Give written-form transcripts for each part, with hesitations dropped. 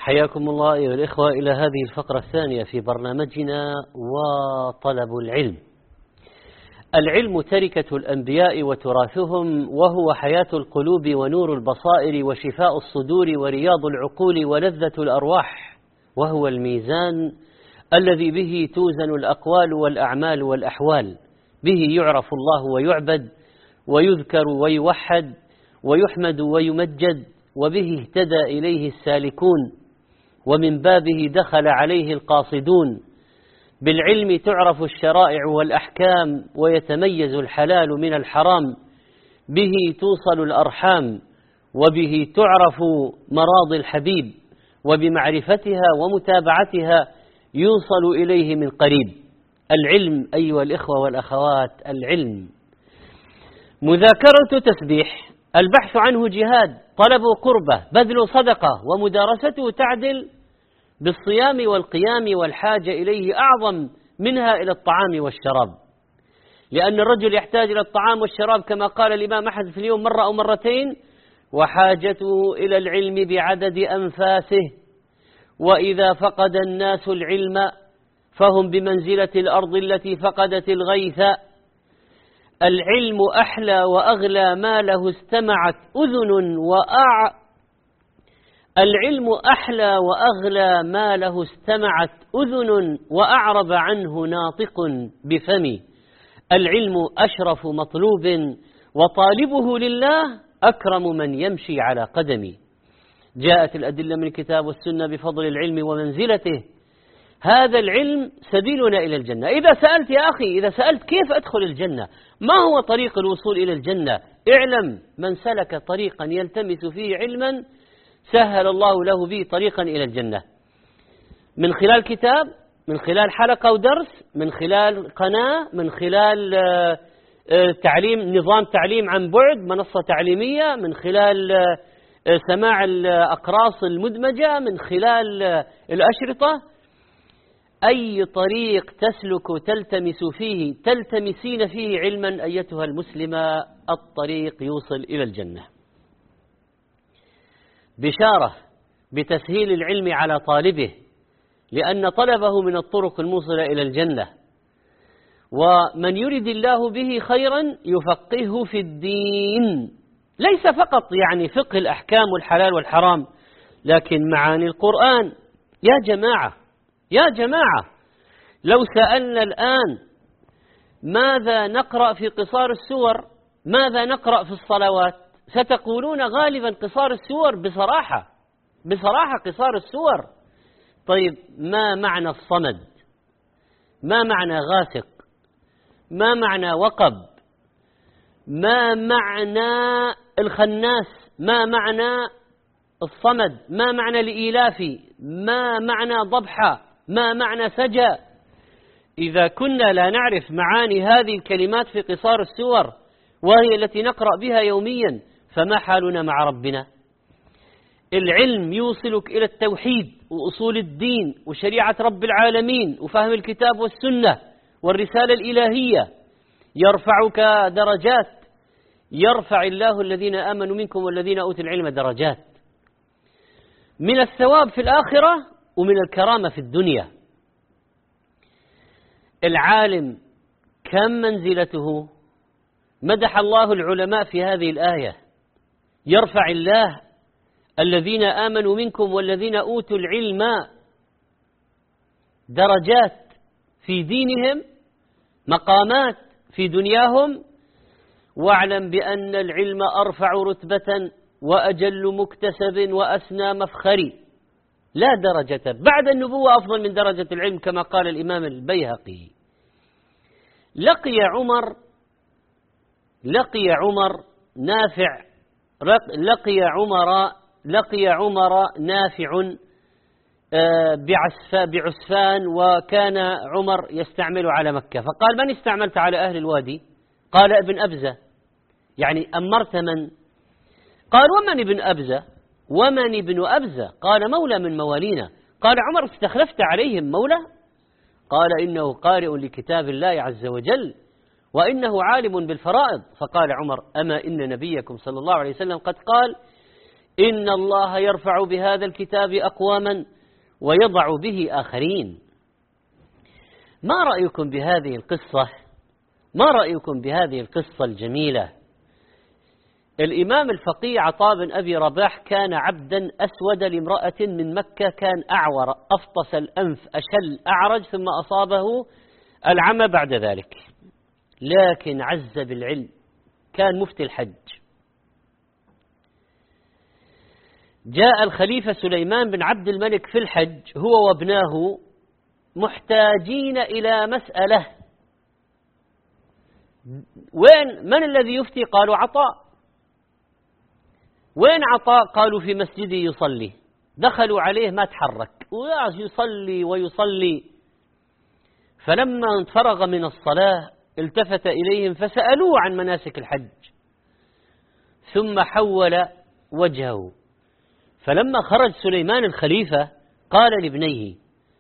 حياكم الله أيها الإخوة إلى هذه الفقرة الثانية في برنامجنا وطلب العلم. العلم تركة الأنبياء وتراثهم، وهو حياة القلوب ونور البصائر وشفاء الصدور ورياض العقول ولذة الأرواح، وهو الميزان الذي به توزن الأقوال والأعمال والأحوال، به يعرف الله ويعبد ويذكر ويوحد ويحمد ويمجد، وبه اهتدى إليه السالكون، ومن بابه دخل عليه القاصدون. بالعلم تعرف الشرائع والأحكام ويتميز الحلال من الحرام، به توصل الأرحام وبه تعرف مراضي الحبيب، وبمعرفتها ومتابعتها يوصل إليه من قريب. العلم أيها الإخوة والأخوات، العلم مذاكرة تسبيح، البحث عنه جهاد، طلب قربة، بذل صدقة، ومدارسته تعدل بالصيام والقيام، والحاجة إليه أعظم منها إلى الطعام والشراب، لأن الرجل يحتاج إلى الطعام والشراب كما قال الإمام أحمد في اليوم مرة أو مرتين، وحاجته إلى العلم بعدد أنفاسه. وإذا فقد الناس العلم فهم بمنزلة الأرض التي فقدت الغيث. العلم أحلى وأغلى ما له استمعت أذن العلم أحلى وأغلى ما له استمعت أذن وأعرب عنه ناطق بفم. العلم أشرف مطلوب وطالبه لله أكرم من يمشي على قدمه. جاءت الأدلة من الكتاب والسنة بفضل العلم ومنزلته. هذا العلم سبيلنا إلى الجنة. إذا سألت يا أخي، إذا سألت كيف أدخل الجنة، ما هو طريق الوصول إلى الجنة، اعلم من سلك طريقا يلتمس فيه علما سهل الله له به طريقا إلى الجنة، من خلال كتاب، من خلال حلقة ودرس، من خلال قناة، من خلال تعليم، نظام تعليم عن بعد، منصة تعليمية، من خلال سماع الأقراص المدمجة، من خلال الأشرطة. أي طريق تسلك تلتمسين فيه علما أيتها المسلمة، الطريق يوصل إلى الجنة. بشارة بتسهيل العلم على طالبه، لأن طلبه من الطرق الموصلة إلى الجنة. ومن يرد الله به خيرا يفقهه في الدين، ليس فقط يعني فقه الأحكام والحلال والحرام، لكن معاني القرآن. يا جماعة لو سألنا الآن ماذا نقرأ في قصار السور، ماذا نقرأ في الصلوات، ستقولون غالبا قصار السور. بصراحة قصار السور. طيب ما معنى الصمد؟ ما معنى غاسق؟ ما معنى وقب؟ ما معنى الخناس؟ ما معنى الصمد؟ ما معنى الإيلافي؟ ما معنى ضبحة؟ ما معنى سجى؟ إذا كنا لا نعرف معاني هذه الكلمات في قصار السور، وهي التي نقرأ بها يوميا، فما حالنا مع ربنا؟ العلم يوصلك إلى التوحيد وأصول الدين وشريعة رب العالمين وفهم الكتاب والسنة والرسالة الإلهية، يرفعك درجات. يرفع الله الذين آمنوا منكم والذين أوتوا العلم درجات، من الثواب في الآخرة ومن الكرامة في الدنيا. العالم كم منزلته؟ مدح الله العلماء في هذه الآية. يرفع الله الذين آمنوا منكم والذين أوتوا العلم درجات في دينهم، مقامات في دنياهم. واعلم بأن العلم أرفع رتبة وأجل مكتسب وأسنى مفخر، لا درجة بعد النبوة أفضل من درجة العلم، كما قال الإمام البيهقي. لقي عمر نافع بعسفان، وكان عمر يستعمل على مكة، فقال: من استعملت على أهل الوادي؟ قال: ابن أبزة. يعني أمرت من؟ قال: ومن ابن أبزة؟ ومن ابن أبزة؟ قال: مولى من موالينا. قال عمر: استخلفت عليهم مولى؟ قال: إنه قارئ لكتاب الله عز وجل وإنه عالم بالفرائض. فقال عمر: أما إن نبيكم صلى الله عليه وسلم قد قال: إن الله يرفع بهذا الكتاب أقواما ويضع به آخرين. ما رأيكم بهذه القصة؟ ما رأيكم بهذه القصة الجميلة؟ الإمام الفقيه عطاء بن أبي رباح كان عبدا أسود لامرأة من مكة، كان أعور أفطس الأنف أشل أعرج، ثم أصابه العمى بعد ذلك، لكن عز بالعلم، كان مفتي الحج. جاء الخليفة سليمان بن عبد الملك في الحج هو وابناه محتاجين إلى مسألة. من الذي يفتي؟ قالوا عطاء. وين عطاء؟ قالوا في مسجده يصلي. دخلوا عليه ما تحرك ويصلي ويصلي، فلما فرغ من الصلاة التفت إليهم فسألوه عن مناسك الحج، ثم حول وجهه. فلما خرج سليمان الخليفة قال لابنيه: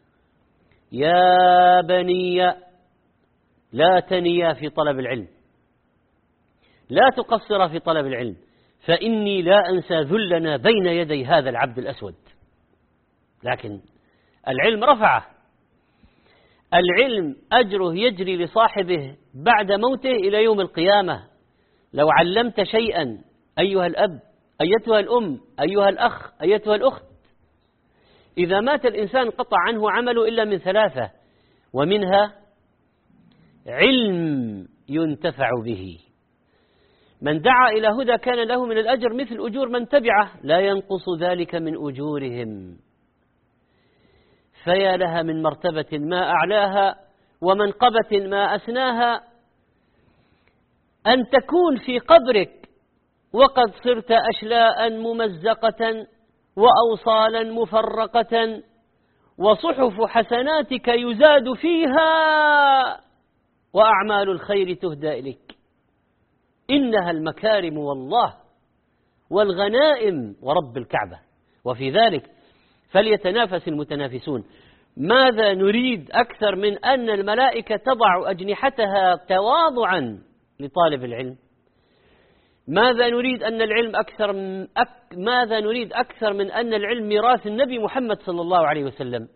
يا بني لا تنيا في طلب العلم، لا تقصر في طلب العلم، فإني لا أنسى ذلنا بين يدي هذا العبد الأسود. لكن العلم رفعه، العلم أجره يجري لصاحبه بعد موته إلى يوم القيامة. لو علمت شيئا أيها الأب، أيتها الأم، أيها الأخ، أيتها الأخت، إذا مات الإنسان قطع عنه عمله إلا من ثلاثة، ومنها علم ينتفع به. من دعا إلى هدى كان له من الأجر مثل أجور من تبعه لا ينقص ذلك من أجورهم. فيا لها من مرتبة ما أعلاها ومنقبة ما أسناها، أن تكون في قبرك وقد صرت أشلاء ممزقة وأوصالا مفرقة، وصحف حسناتك يزاد فيها وأعمال الخير تهدى إليك. إنها المكارم والله والغنائم ورب الكعبة، وفي ذلك فليتنافس المتنافسون. ماذا نريد أكثر من أن الملائكة تضع أجنحتها تواضعا لطالب العلم؟ ماذا نريد ماذا نريد أكثر من أن العلم ميراث النبي محمد صلى الله عليه وسلم؟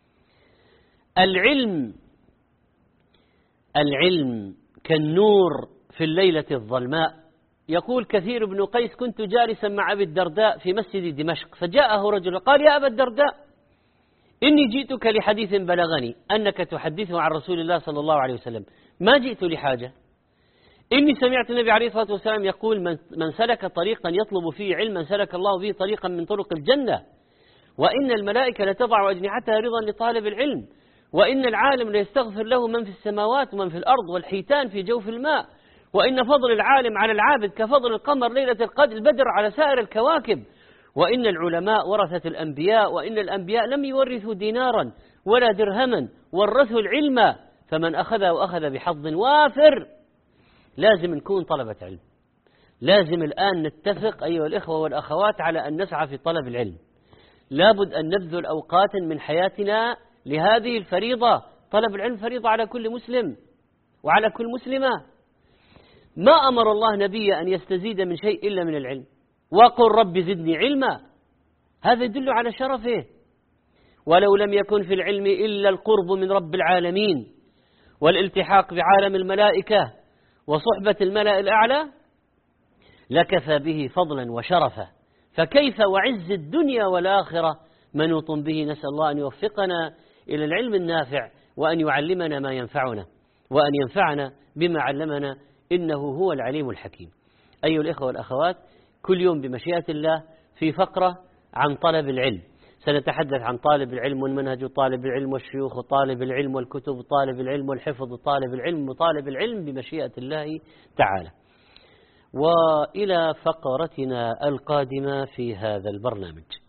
العلم كالنور في الليلة الظلماء. يقول كثير بن قيس: كنت جالسا مع أبي الدرداء في مسجد دمشق، فجاءه رجل قال: يا أبا الدرداء، إني جئتك لحديث بلغني أنك تحدثه عن رسول الله صلى الله عليه وسلم، ما جئت لحاجة. إني سمعت النبي عليه الصلاة والسلام يقول: من سلك طريقا يطلب فيه علما سلك الله به طريقا من طرق الجنة، وإن الملائكة لتضع أجنحتها رضا لطالب العلم، وإن العالم ليستغفر له من في السماوات ومن في الأرض والحيتان في جوف الماء، وإن فضل العالم على العابد كفضل القمر ليلة البدر على سائر الكواكب، وإن العلماء ورثة الأنبياء، وإن الأنبياء لم يورثوا دينارا ولا درهما، ورثوا العلم، فمن أخذه أخذ بحظ وافر. لازم نكون طلبة علم. لازم الآن نتفق أيها الإخوة والأخوات على أن نسعى في طلب العلم. لابد أن نبذل أوقات من حياتنا لهذه الفريضة. طلب العلم فريضة على كل مسلم وعلى كل مسلمة. ما أمر الله نبي أن يستزيد من شيء إلا من العلم. وقل رب زدني علما، هذا يدل على شرفه. ولو لم يكن في العلم إلا القرب من رب العالمين والالتحاق بعالم الملائكة وصحبة الملأ الأعلى لكفى به فضلا وشرفا، فكيف وعز الدنيا والآخرة منوط به. نسأل الله أن يوفقنا إلى العلم النافع، وأن يعلمنا ما ينفعنا، وأن ينفعنا بما علمنا، إنه هو العليم الحكيم. أيها الإخوة والأخوات، كل يوم بمشيئة الله في فقرة عن طلب العلم. سنتحدث عن طالب العلم ومنهج طالب العلم والشيوخ وطالب العلم والكتب طالب العلم والحفظ طالب العلم وطالب العلم بمشيئة الله تعالى. وإلى فقرتنا القادمة في هذا البرنامج.